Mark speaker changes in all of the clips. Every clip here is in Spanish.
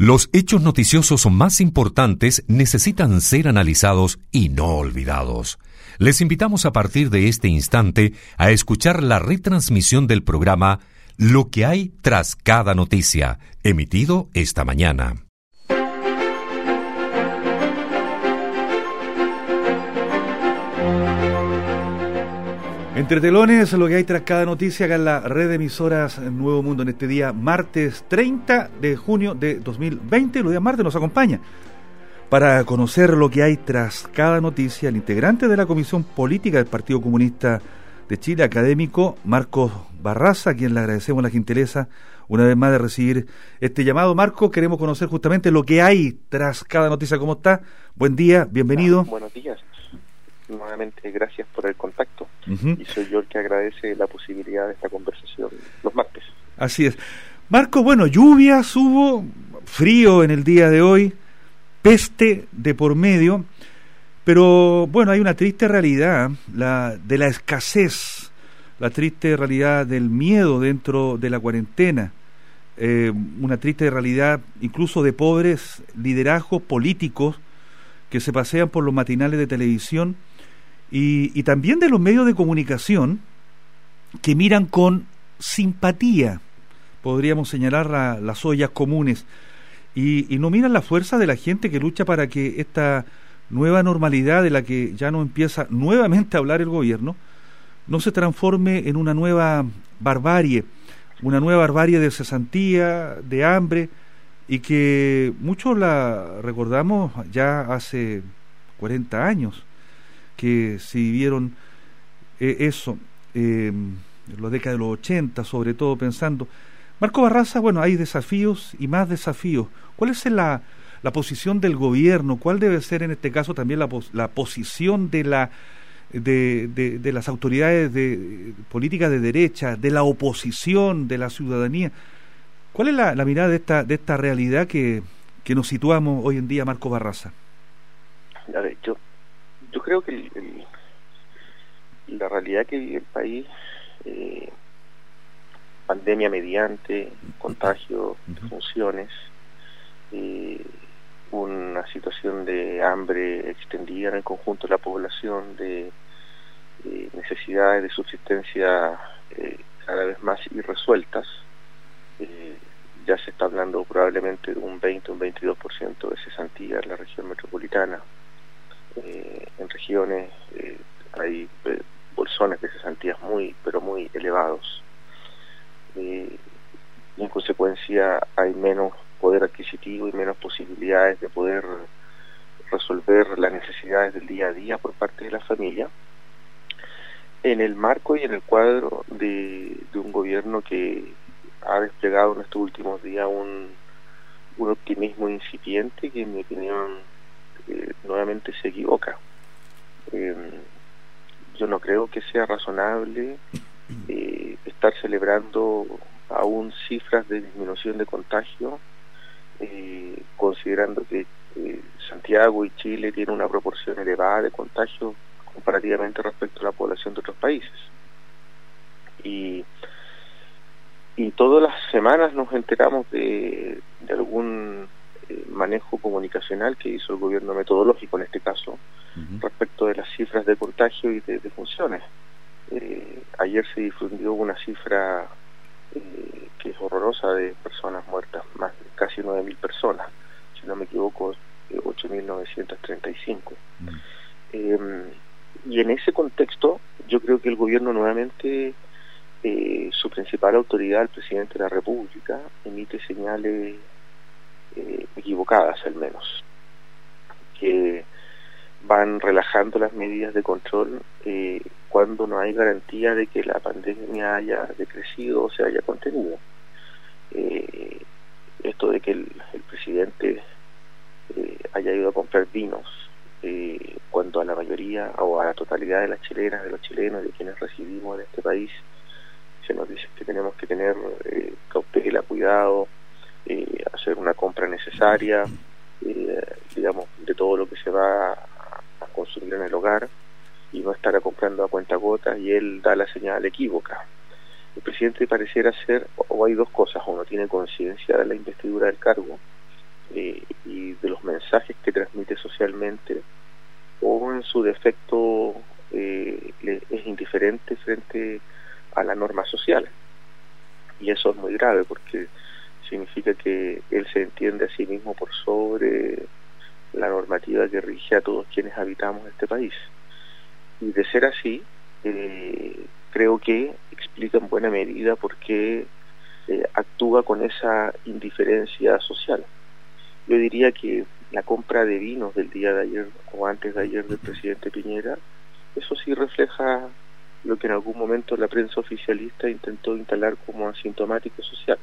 Speaker 1: Los hechos noticiosos más importantes necesitan ser analizados y no olvidados. Les invitamos a partir de este instante a escuchar la retransmisión del programa Lo que hay tras cada noticia, emitido esta mañana.
Speaker 2: Entre telones, lo que hay tras cada noticia acá en la red de emisoras Nuevo Mundo en este día, martes 30 de junio de 2020. Los días martes nos acompaña para conocer lo que hay tras cada noticia el integrante de la Comisión Política del Partido Comunista de Chile, académico Marcos Barraza, a quien le agradecemos la gentileza una vez más de recibir este llamado. Marcos, queremos conocer justamente lo que hay tras cada noticia. ¿Cómo está? Buen día, bienvenido.
Speaker 3: Buenos días. Nuevamente, gracias por el contacto. Y soy yo el que agradece la posibilidad de esta conversación los martes.
Speaker 2: Así es. Marco, bueno, lluvias hubo, frío en el día de hoy, peste de por medio, pero bueno, hay una triste realidad, la de la escasez, la triste realidad del miedo dentro de la cuarentena, una triste realidad incluso de pobres liderazgos políticos que se pasean por los matinales de televisión y también de los medios de comunicación que miran con simpatía, podríamos señalar las ollas comunes, y no miran la fuerza de la gente que lucha para que esta nueva normalidad de la que ya no empieza nuevamente a hablar el gobierno no se transforme en una nueva barbarie de cesantía, de hambre, y que muchos la recordamos ya hace 40 años que se vivieron eso, en la década de los 80, sobre todo pensando. Marco Barraza, bueno, hay desafíos y más desafíos. ¿Cuál es la posición del gobierno? ¿Cuál debe ser en este caso también la posición de las autoridades de políticas de derecha, de la oposición, de la ciudadanía? ¿Cuál es la mirada de esta realidad que nos situamos hoy en día, Marco Barraza?
Speaker 3: A ver, yo creo que la realidad que vive el país, pandemia mediante, contagio, defunciones, una situación de hambre extendida en el conjunto de la población, de necesidades de subsistencia cada vez más irresueltas. Ya se está hablando probablemente de un 20, un 22% de cesantía en la región metropolitana. En regiones hay bolsones de cesantías pero muy elevados. Y en consecuencia hay menos poder adquisitivo y menos posibilidades de poder resolver las necesidades del día a día por parte de la familia, en el marco y en el cuadro de un gobierno que ha desplegado en estos últimos días un optimismo incipiente que, en mi opinión, nuevamente se equivoca. Yo no creo que sea razonable estar celebrando aún cifras de disminución de contagio, considerando que Santiago y Chile tienen una proporción elevada de contagio comparativamente respecto a la población de otros países. Y todas las semanas nos enteramos de algún manejo comunicacional que hizo el gobierno metodológico en este caso, respecto de las cifras de contagio y de defunciones. Ayer se difundió una cifra que es horrorosa, de personas muertas, más de casi 9.000 personas, si no me equivoco, 8.935. Y en ese contexto yo creo que el gobierno nuevamente, su principal autoridad, el presidente de la República, emite señales equivocadas al menos, que van relajando las medidas de control cuando no hay garantía de que la pandemia haya decrecido o se haya contenido. Esto de que el presidente haya ido a comprar vinos cuando a la mayoría o a la totalidad de las chilenas, de los chilenos, de quienes residimos en este país, se nos dice que tenemos que tener cautela, cuidado, hacer una compra necesaria, digamos, de todo lo que se va a consumir en el hogar, y no estar comprando a cuentagotas, y él da la señal equívoca. El presidente pareciera ser, o hay dos cosas: uno tiene conciencia de la investidura del cargo frente a la norma social. Y eso es muy grave porque significa que él se entiende a sí mismo por sobre la normativa que rige a todos quienes habitamos este país. Y de ser así, creo que explica en buena medida por qué actúa con esa indiferencia social. Yo diría que la compra de vinos del día de ayer o antes de ayer del presidente Piñera, eso sí refleja lo que en algún momento la prensa oficialista intentó instalar como asintomático social.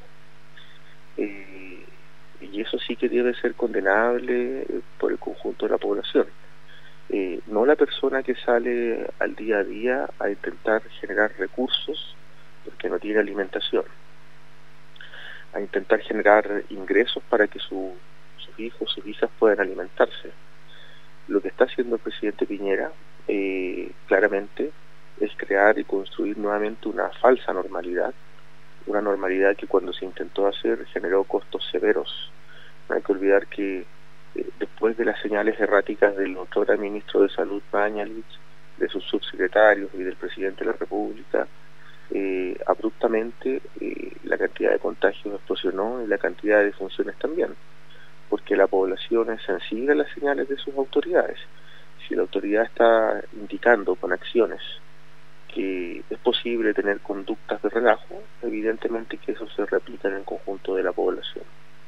Speaker 3: Y eso sí que debe ser condenable por el conjunto de la población. No la persona que sale al día a día a intentar generar recursos porque no tiene alimentación, a intentar generar ingresos para que sus hijos, sus hijas puedan alimentarse. Lo que está haciendo el presidente Piñera claramente es crear y construir nuevamente una falsa normalidad, una normalidad que cuando se intentó hacer generó costos severos. No hay que olvidar que después de las señales erráticas del doctor ministro de Salud Mañalich, de sus subsecretarios y del presidente de la República, abruptamente la cantidad de contagios explosionó y la cantidad de defunciones también, porque la población es sensible a las señales de sus autoridades. Si la autoridad está indicando con acciones que es posible tener conductas de relajo, evidentemente que eso se replica en el conjunto de la población.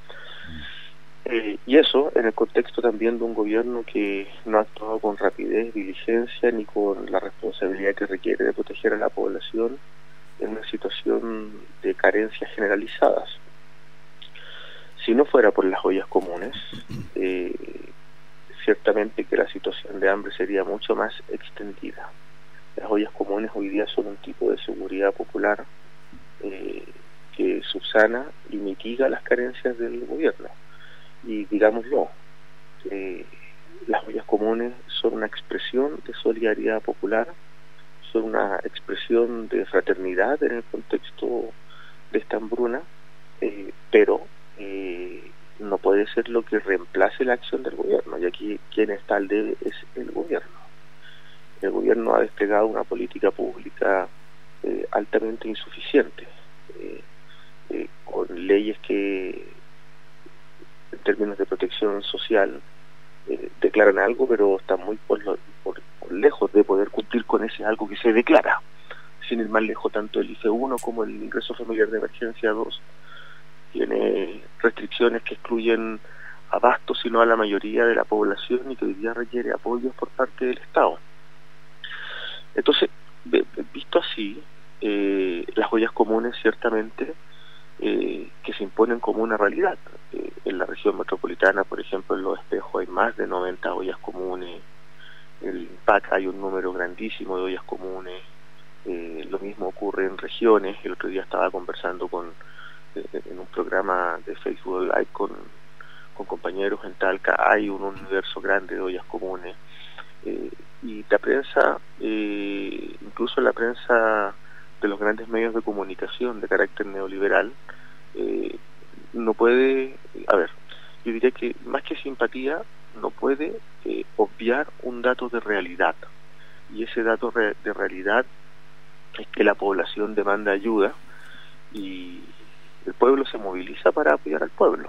Speaker 3: Y eso en el contexto también de un gobierno que no ha actuado con rapidez, diligencia, ni con la responsabilidad que requiere de proteger a la población en una situación de carencias generalizadas. Si no fuera por las ollas comunes, ciertamente que la situación de hambre sería mucho más extendida. Las ollas comunes hoy día son un tipo de seguridad popular que subsana y mitiga las carencias del gobierno. Y digámoslo, las ollas comunes son una expresión de solidaridad popular, son una expresión de fraternidad en el contexto de esta hambruna, pero no puede ser lo que reemplace la acción del gobierno, y aquí quien está al debe es el gobierno. El gobierno ha desplegado una política pública altamente insuficiente, con leyes que en términos de protección social declaran algo, pero están muy por lejos de poder cumplir con ese algo que se declara. Sin ir más lejos, tanto el IFE 1 como el ingreso familiar de emergencia 2 tiene restricciones que excluyen a vastos, sino a la mayoría de la población, y que hoy día requiere apoyos por parte del Estado. Entonces, visto así, las ollas comunes ciertamente que se imponen como una realidad. En la región metropolitana, por ejemplo, en Los Espejos hay más de 90 ollas comunes, en PAC hay un número grandísimo de ollas comunes, lo mismo ocurre en regiones. El otro día estaba conversando en un programa de Facebook Live con compañeros en Talca, hay un universo grande de ollas comunes, y la prensa, incluso la prensa de los grandes medios de comunicación de carácter neoliberal, no puede, yo diría que más que simpatía, no puede obviar un dato de realidad, y ese dato de realidad es que la población demanda ayuda y el pueblo se moviliza para apoyar al pueblo,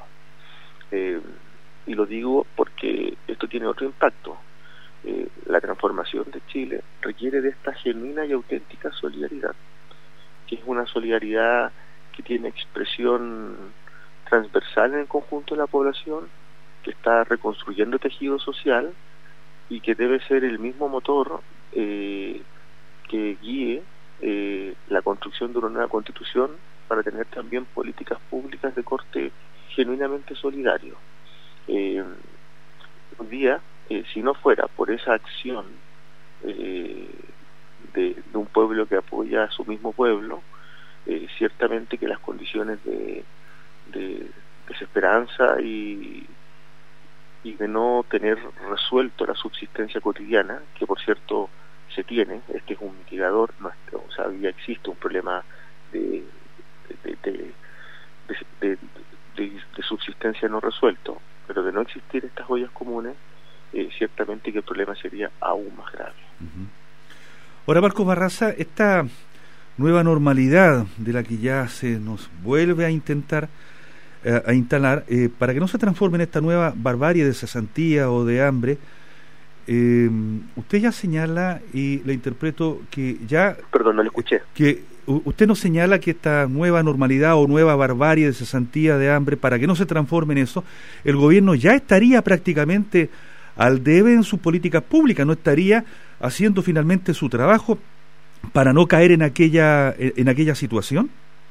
Speaker 3: y lo digo porque esto tiene otro impacto. La transformación de Chile requiere de esta genuina y auténtica solidaridad, que es una solidaridad que tiene expresión transversal en el conjunto de la población, que está reconstruyendo tejido social y que debe ser el mismo motor que guíe la construcción de una nueva constitución para tener también políticas públicas de corte genuinamente solidario. Un día, si no fuera por esa acción de un pueblo que apoya a su mismo pueblo, ciertamente que las condiciones de desesperanza y de no tener resuelto la subsistencia cotidiana, que por cierto se tiene, este es un mitigador, ya existe un problema de subsistencia no resuelto, pero de no existir estas ollas comunes, ciertamente que el problema sería aún más grave.
Speaker 2: Ahora, Marcos Barraza, esta nueva normalidad de la que ya se nos vuelve a intentar a instalar, para que no se transforme en esta nueva barbarie de cesantía o de hambre. Usted ya señala, y le interpreto que ya...
Speaker 3: Perdón, no le escuché.
Speaker 2: Que usted nos señala que esta nueva normalidad o nueva barbarie de cesantía, de hambre, para que no se transforme en eso, el gobierno ya estaría prácticamente al debe en sus políticas públicas, no estaría haciendo finalmente su trabajo para no caer en aquella situación.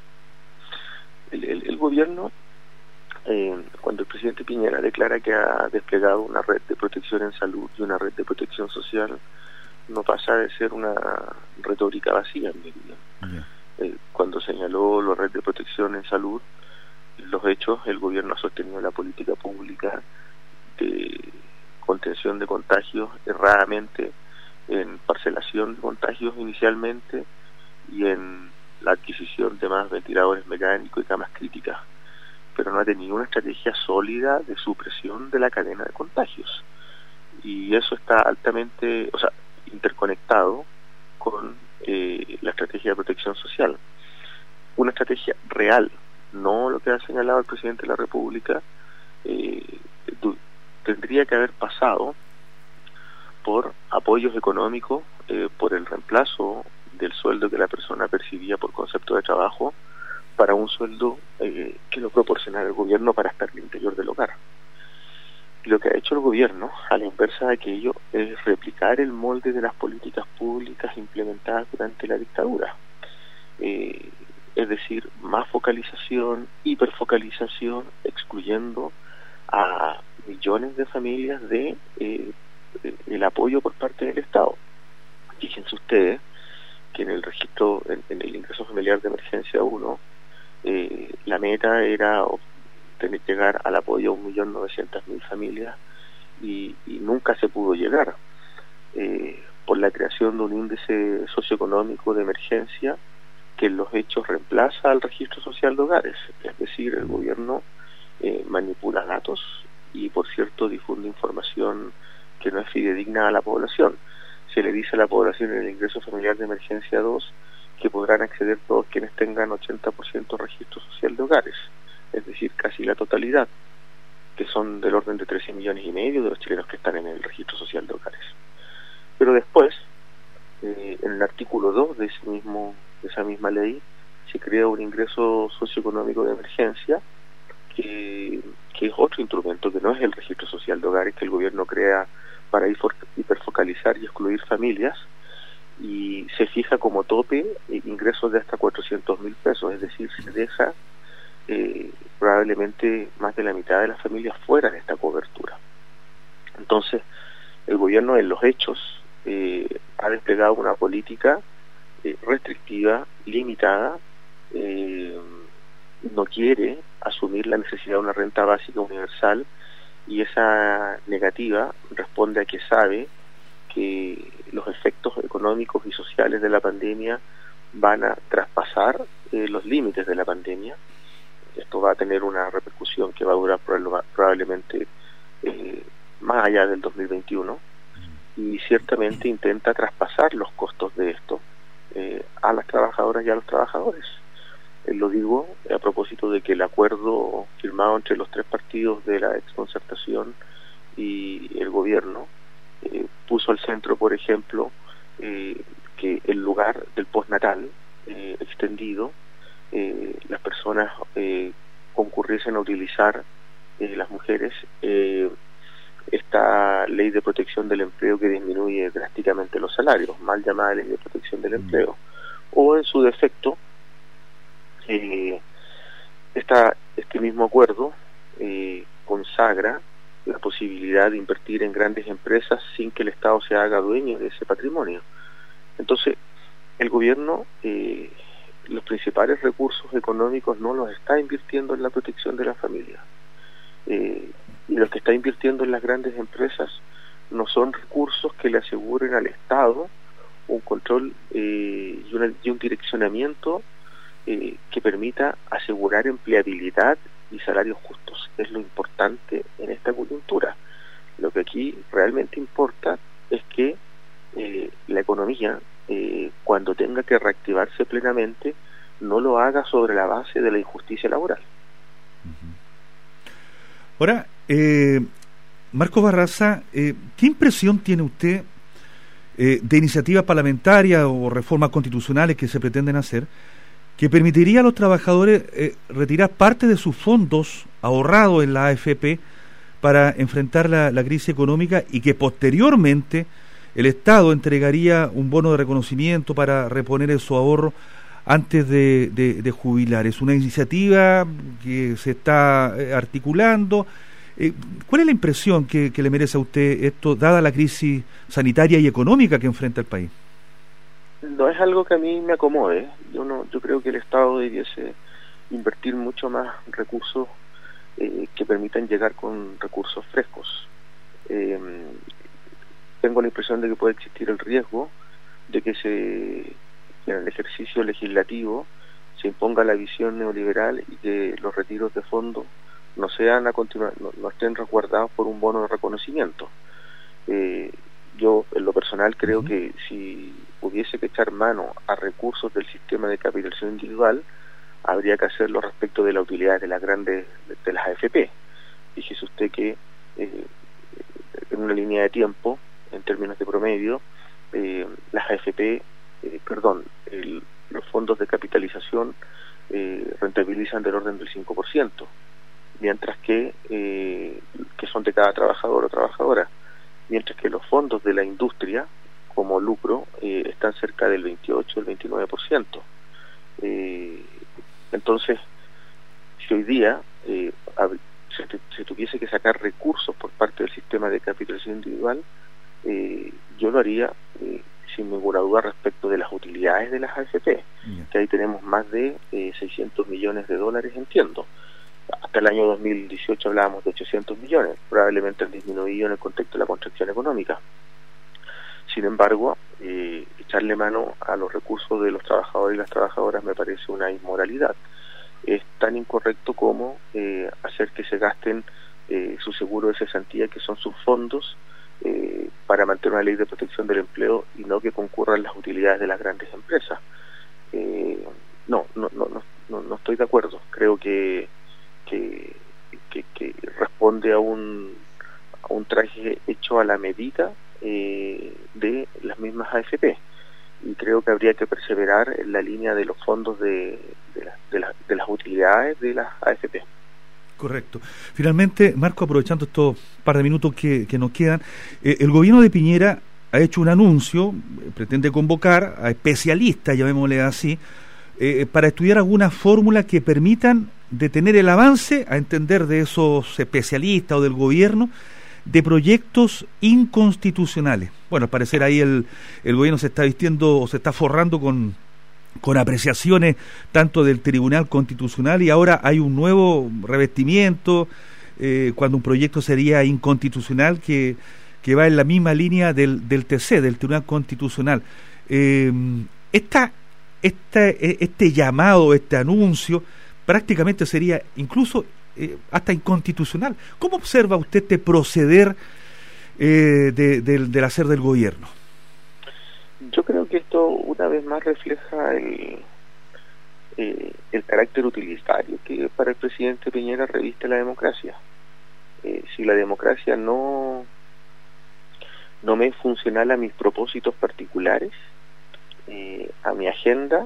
Speaker 3: El gobierno, cuando el presidente Piñera declara que ha desplegado una red de protección en salud y una red de protección social, no pasa de ser una retórica vacía, en mi opinión. Cuando señaló la red de protección en salud, en los hechos, el gobierno ha sostenido la política pública de contención de contagios erradamente, en parcelación de contagios inicialmente y en la adquisición de más ventiladores mecánicos y camas críticas, pero no ha tenido una estrategia sólida de supresión de la cadena de contagios, y eso está altamente, interconectado con la estrategia de protección social. Una estrategia real, no lo que ha señalado el presidente de la República, tendría que haber pasado por apoyos económicos, por el reemplazo del sueldo que la persona percibía por concepto de trabajo para un sueldo que lo proporcionara el gobierno para estar al interior del hogar. Lo que ha hecho el gobierno, a la inversa de aquello, es replicar el molde de las políticas públicas implementadas durante la dictadura. Es decir, más focalización, hiperfocalización, excluyendo a millones de familias de el apoyo por parte del Estado. Fíjense ustedes que en el registro, en el ingreso familiar de emergencia 1, la meta era llegar al apoyo a 1.900.000 familias y nunca se pudo llegar por la creación de un índice socioeconómico de emergencia que en los hechos reemplaza al registro social de hogares. Es decir, el gobierno manipula datos y, por cierto, difunde información que no es fidedigna a la población. Se le dice a la población en el ingreso familiar de emergencia 2 que podrán acceder todos quienes tengan 80% registro social de hogares, es decir, casi la totalidad, que son del orden de 13,5 millones de los chilenos que están en el registro social de hogares. Pero después, en el artículo 2 de esa misma ley, se crea un ingreso socioeconómico de emergencia que es otro instrumento, que no es el registro social de hogares, que el gobierno crea para hiperfocalizar y excluir familias, y se fija como tope ingresos de hasta 400.000 pesos, es decir, se deja probablemente más de la mitad de las familias fuera de esta cobertura. Entonces, el gobierno en los hechos ha desplegado una política restrictiva, limitada, no quiere asumir la necesidad de una renta básica universal, y esa negativa responde a que sabe que los efectos económicos y sociales de la pandemia van a traspasar los límites de la pandemia. Esto va a tener una repercusión que va a durar probablemente más allá del 2021, y ciertamente intenta traspasar los costos de esto a las trabajadoras y a los trabajadores. Lo digo a propósito de que el acuerdo firmado entre los tres partidos de la exconcertación y el gobierno puso al centro, por ejemplo, que el lugar del postnatal extendido, las personas concurriesen a utilizar, las mujeres, esta ley de protección del empleo que disminuye drásticamente los salarios, mal llamada ley de protección del empleo, o en su defecto, este mismo acuerdo consagra la posibilidad de invertir en grandes empresas sin que el Estado se haga dueño de ese patrimonio. Entonces, el gobierno los principales recursos económicos no los está invirtiendo en la protección de la familia, y los que está invirtiendo en las grandes empresas no son recursos que le aseguren al Estado un control y un direccionamiento que permita asegurar empleabilidad y salarios justos. Es lo importante en esta coyuntura. Lo que aquí realmente importa es que la economía cuando tenga que reactivarse plenamente, no lo haga sobre la base de la injusticia laboral.
Speaker 2: Ahora, Marcos Barraza, ¿qué impresión tiene usted de iniciativas parlamentarias o reformas constitucionales que se pretenden hacer, que permitiría a los trabajadores retirar parte de sus fondos ahorrados en la AFP para enfrentar la crisis económica, y que posteriormente el Estado entregaría un bono de reconocimiento para reponer esos ahorros antes de jubilar? Es una iniciativa que se está articulando. ¿Cuál es la impresión que le merece a usted esto, dada la crisis sanitaria y económica que enfrenta el país?
Speaker 3: No es algo que a mí me acomode. Yo creo que el Estado debiese invertir mucho más recursos que permitan llegar con recursos frescos. Tengo la impresión de que puede existir el riesgo de que en el ejercicio legislativo se imponga la visión neoliberal y que los retiros de fondos no sean no estén resguardados por un bono de reconocimiento. Yo en lo personal creo que si hubiese que echar mano a recursos del sistema de capitalización individual, habría que hacerlo respecto de la utilidad de las grandes, de las AFP. Fíjese usted que en una línea de tiempo, en términos de promedio, las AFP, los fondos de capitalización rentabilizan del orden del 5%, mientras que son de cada trabajador o trabajadora, mientras que los fondos de la industria como lucro están cerca del 28, el 29%. Entonces, si hoy día se tuviese que sacar recursos por parte del sistema de capitalización individual, yo lo haría sin ninguna duda respecto de las utilidades de las AFP, que ahí tenemos más de 600 millones de dólares, entiendo. Hasta el año 2018 hablábamos de 800 millones, probablemente han disminuido en el contexto de la contracción económica. Sin embargo, echarle mano a los recursos de los trabajadores y las trabajadoras me parece una inmoralidad. Es tan incorrecto como hacer que se gasten su seguro de cesantía, que son sus fondos, para mantener una ley de protección del empleo, y no que concurran las utilidades de las grandes empresas. No estoy de acuerdo. Creo que responde a un traje hecho a la medida de las mismas AFP, y creo que habría que perseverar en la línea de los fondos de las utilidades de las AFP.
Speaker 2: Correcto. Finalmente, Marco, aprovechando estos par de minutos que nos quedan, el gobierno de Piñera ha hecho un anuncio, pretende convocar a especialistas, llamémosle así, para estudiar algunas fórmulas que permitan detener el avance, a entender de esos especialistas o del gobierno, de proyectos inconstitucionales. Bueno, al parecer ahí el gobierno se está vistiendo o se está forrando con apreciaciones tanto del Tribunal Constitucional, y ahora hay un nuevo revestimiento cuando un proyecto sería inconstitucional que va en la misma línea del TC, del Tribunal Constitucional. Este llamado, este anuncio, prácticamente sería incluso hasta inconstitucional. ¿Cómo observa usted este proceder del hacer del gobierno?
Speaker 3: Yo creo que esto una vez más refleja el carácter utilitario que para el presidente Piñera reviste la democracia. Si la democracia no me es funcional a mis propósitos particulares, a mi agenda,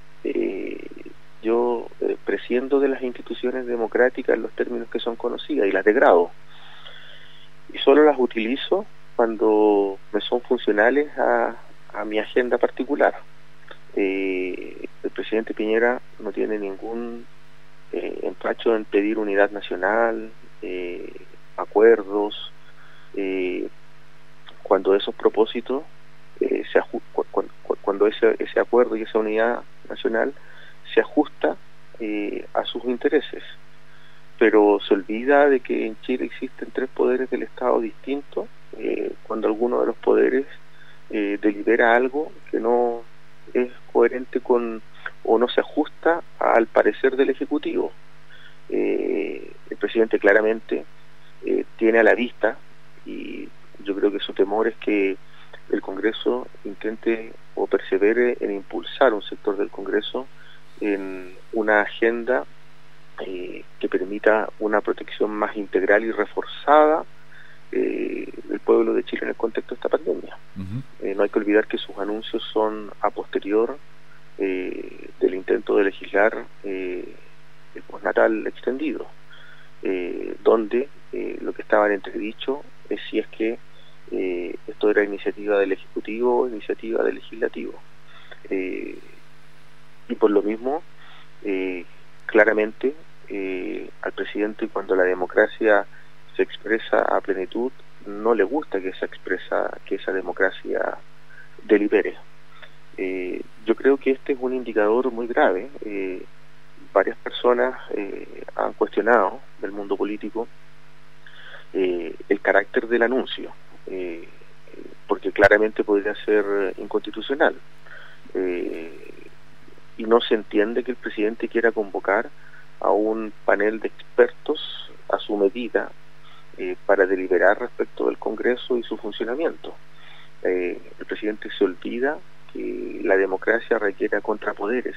Speaker 3: yo prescindo de las instituciones democráticas en los términos que son conocidas y las degrado, y solo las utilizo cuando me son funcionales a mi agenda particular. El presidente Piñera no tiene ningún empacho en pedir unidad nacional, acuerdos, cuando esos propósitos cuando ese acuerdo y esa unidad nacional se ajusta a sus intereses. Pero se olvida de que en Chile existen 3 poderes del Estado distintos, cuando alguno de los poderes delibera algo que no es coherente con o no se ajusta al parecer del Ejecutivo. El presidente claramente tiene a la vista, y yo creo que su temor es que el Congreso intente o persevere en impulsar un sector del Congreso en una agenda que permita una protección más integral y reforzada del pueblo de Chile en el contexto de esta pandemia. No hay que olvidar que sus anuncios son a posterior del intento de legislar el postnatal extendido, donde lo que estaba en entredicho es si es que esto era iniciativa del Ejecutivo o iniciativa del Legislativo. Y por lo mismo, claramente, al presidente, cuando la democracia se expresa a plenitud, no le gusta que esa democracia delibere. Yo creo que este es un indicador muy grave. Varias personas han cuestionado del mundo político el carácter del anuncio, porque claramente podría ser inconstitucional, y no se entiende que el presidente quiera convocar a un panel de expertos a su medida para deliberar respecto del Congreso y su funcionamiento. El presidente se olvida que la democracia requiere contrapoderes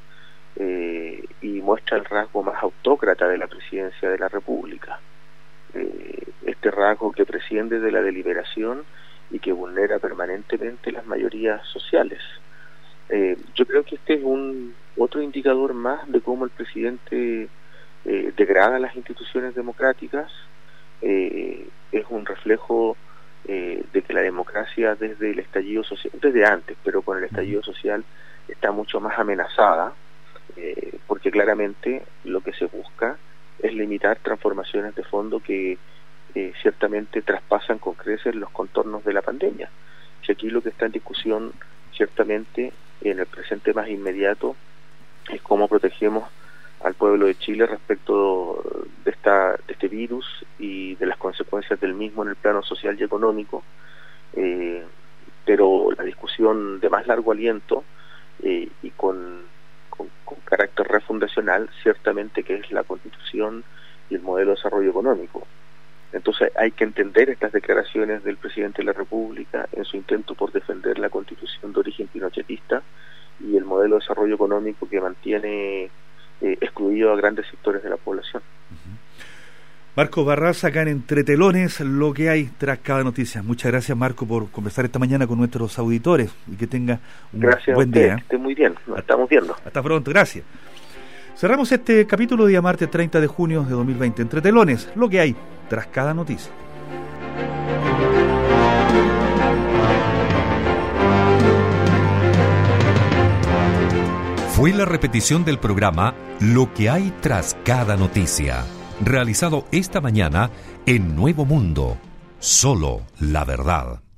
Speaker 3: y muestra el rasgo más autócrata de la presidencia de la República, este rasgo que prescinde de la deliberación y que vulnera permanentemente las mayorías sociales. Yo creo que este es otro indicador más de cómo el presidente degrada las instituciones democráticas. Es un reflejo de que la democracia desde el estallido social, desde antes, pero con el estallido social está mucho más amenazada, porque claramente lo que se busca es limitar transformaciones de fondo que ciertamente traspasan con creces los contornos de la pandemia. Y aquí lo que está en discusión ciertamente en el presente más inmediato es cómo protegemos al pueblo de Chile respecto de este virus y de las consecuencias del mismo en el plano social y económico, pero la discusión de más largo aliento y con carácter refundacional ciertamente que es la Constitución y el modelo de desarrollo económico. Entonces hay que entender estas declaraciones del presidente de la República en su intento por defender la Constitución de origen pinochetista y el modelo de desarrollo económico que mantiene excluido a grandes sectores de la población.
Speaker 2: Marco Barraza, acá en Entre Telones, lo que hay tras cada noticia. Muchas gracias, Marco, por conversar esta mañana con nuestros auditores y que tenga un buen día.
Speaker 3: Que esté muy bien, nos estamos viendo.
Speaker 2: Hasta pronto, gracias. Cerramos este capítulo día martes 30 de junio de 2020. Entre Telones, lo que hay tras cada noticia.
Speaker 1: Fue la repetición del programa Lo que hay tras cada noticia, realizado esta mañana en Nuevo Mundo. Solo la verdad.